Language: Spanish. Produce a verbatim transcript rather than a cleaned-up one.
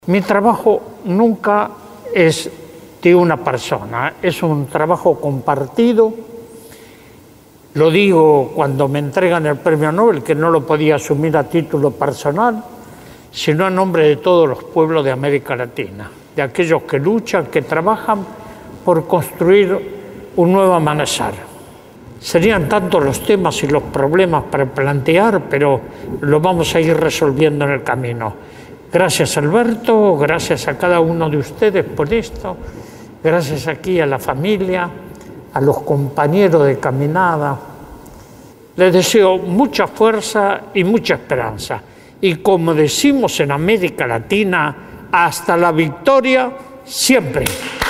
Mi trabajo nunca es de una persona, es un trabajo compartido. Lo digo cuando me entregan el premio Nobel, que no lo podía asumir a título personal, sino a nombre de todos los pueblos de América Latina, de aquellos que luchan, que trabajan por construir un nuevo amanecer. Serían tantos los temas y los problemas para plantear, pero lo vamos a ir resolviendo en el camino. Gracias, Alberto, gracias a cada uno de ustedes por esto, gracias aquí a la familia, a los compañeros de caminada. Les deseo mucha fuerza y mucha esperanza. Y como decimos en América Latina, hasta la victoria siempre.